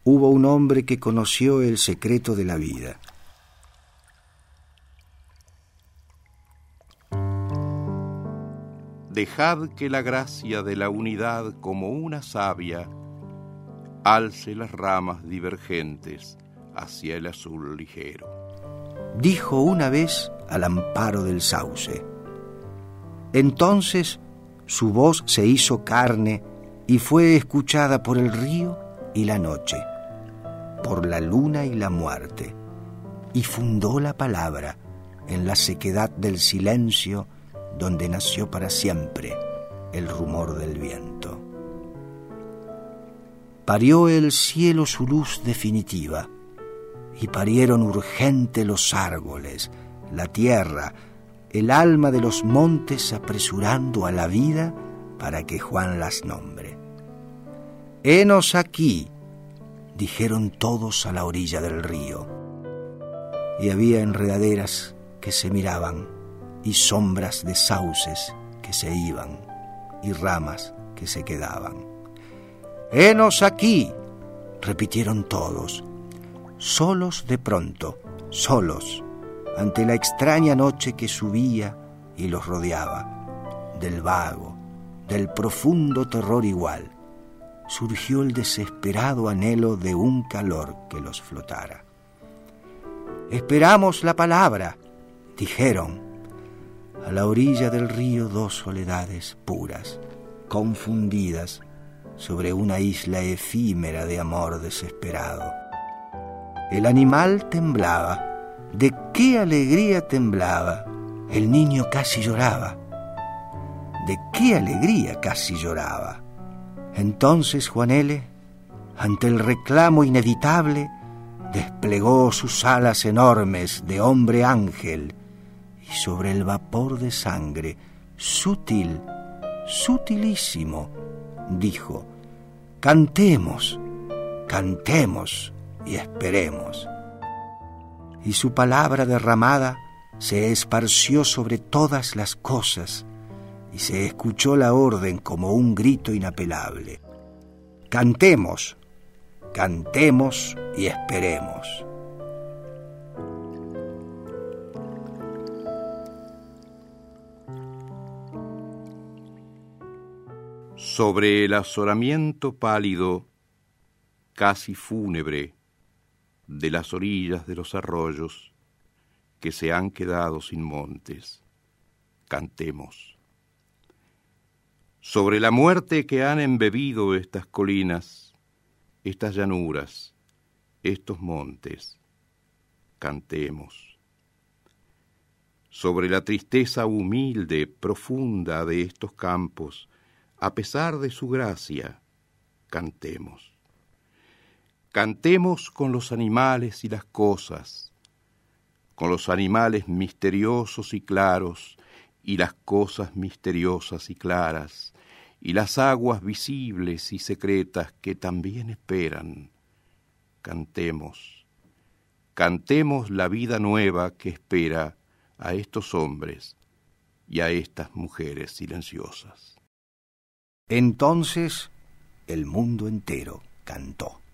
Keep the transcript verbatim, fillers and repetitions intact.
hubo un hombre que conoció el secreto de la vida. Dejad que la gracia de la unidad como una savia alce las ramas divergentes hacia el azul ligero. Dijo una vez al amparo del sauce. Entonces su voz se hizo carne y fue escuchada por el río y la noche, por la luna y la muerte, y fundó la palabra en la sequedad del silencio donde nació para siempre el rumor del viento. Parió el cielo su luz definitiva, y parieron urgente los árboles, la tierra, el alma de los montes apresurando a la vida para que Juan las nombre. «Henos aquí», dijeron todos a la orilla del río, y había enredaderas que se miraban, y sombras de sauces que se iban, y ramas que se quedaban. «Henos aquí», repitieron todos, solos de pronto, solos, ante la extraña noche que subía y los rodeaba. Del vago, del profundo terror igual, surgió el desesperado anhelo de un calor que los flotara. «Esperamos la palabra», dijeron. A la orilla del río dos soledades puras, confundidas, sobre una isla efímera de amor desesperado. El animal temblaba. ¿De qué alegría temblaba? El niño casi lloraba. ¿De qué alegría casi lloraba? Entonces Juan L., ante el reclamo inevitable, desplegó sus alas enormes de hombre ángel y sobre el vapor de sangre, sutil, sutilísimo, dijo: «Cantemos, cantemos y esperemos». Y su palabra derramada se esparció sobre todas las cosas y se escuchó la orden como un grito inapelable: «Cantemos, cantemos y esperemos». Sobre el azoramiento pálido, casi fúnebre, de las orillas de los arroyos que se han quedado sin montes, cantemos. Sobre la muerte que han embebido estas colinas, estas llanuras, estos montes, cantemos. Sobre la tristeza humilde, profunda de estos campos, a pesar de su gracia, cantemos. Cantemos con los animales y las cosas, con los animales misteriosos y claros, y las cosas misteriosas y claras, y las aguas visibles y secretas que también esperan. Cantemos, cantemos la vida nueva que espera a estos hombres y a estas mujeres silenciosas. Entonces el mundo entero cantó.